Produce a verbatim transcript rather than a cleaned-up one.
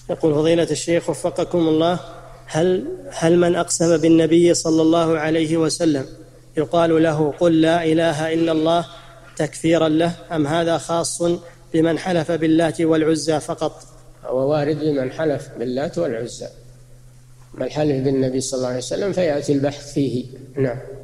يقول فضيلة الشيخ وفقكم الله، هل هل من أقسم بالنبي صلى الله عليه وسلم يقال له قل لا إله إلا الله تكفيرا له، أم هذا خاص بمن حلف باللات والعزى فقط؟ هو وارد بمن حلف باللات والعزى، من حلف بالنبي صلى الله عليه وسلم فيأتي البحث فيه. نعم.